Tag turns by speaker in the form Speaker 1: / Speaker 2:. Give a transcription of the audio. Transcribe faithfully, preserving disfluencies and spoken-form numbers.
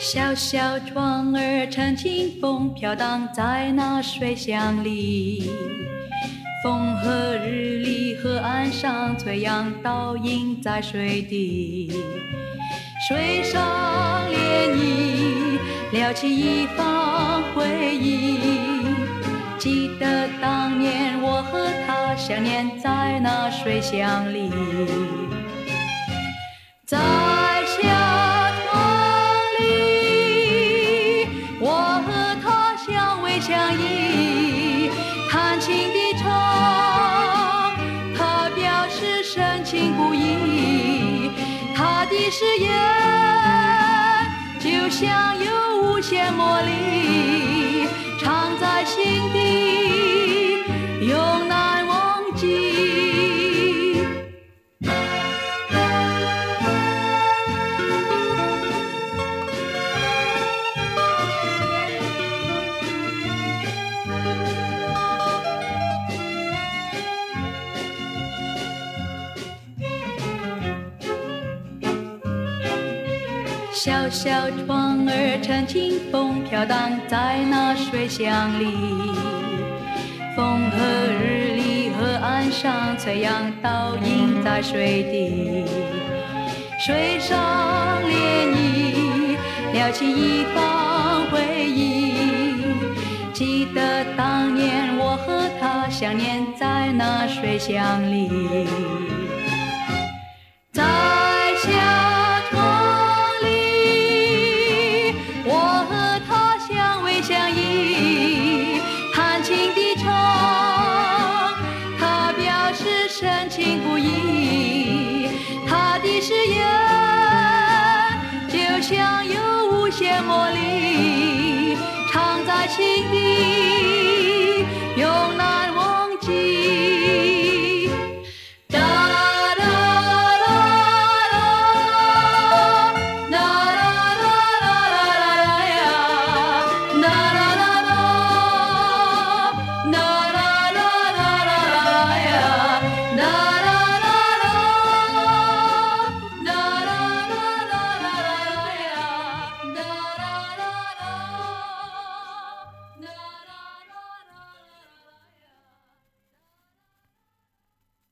Speaker 1: 小小船儿乘清风，飘荡在那水乡里。风和日丽，河岸上翠杨倒映在水底。水上涟漪，撩起一方回忆。记得当年我和他相恋在那水乡里。在小船里，我和他相偎相依，弹琴的唱，他表示深情不移。他的誓言就像有无限魔力，藏在心底，永难忘记。小小船儿乘清风，飘荡在那水乡里。风和日丽，河岸上翠杨倒映在水底。水上涟漪，撩起一方回忆。记得当年我和他相恋在那水乡里。在小相依，弹琴的唱，他表示深情不移。他的誓言就像有无限魔力，藏在心底。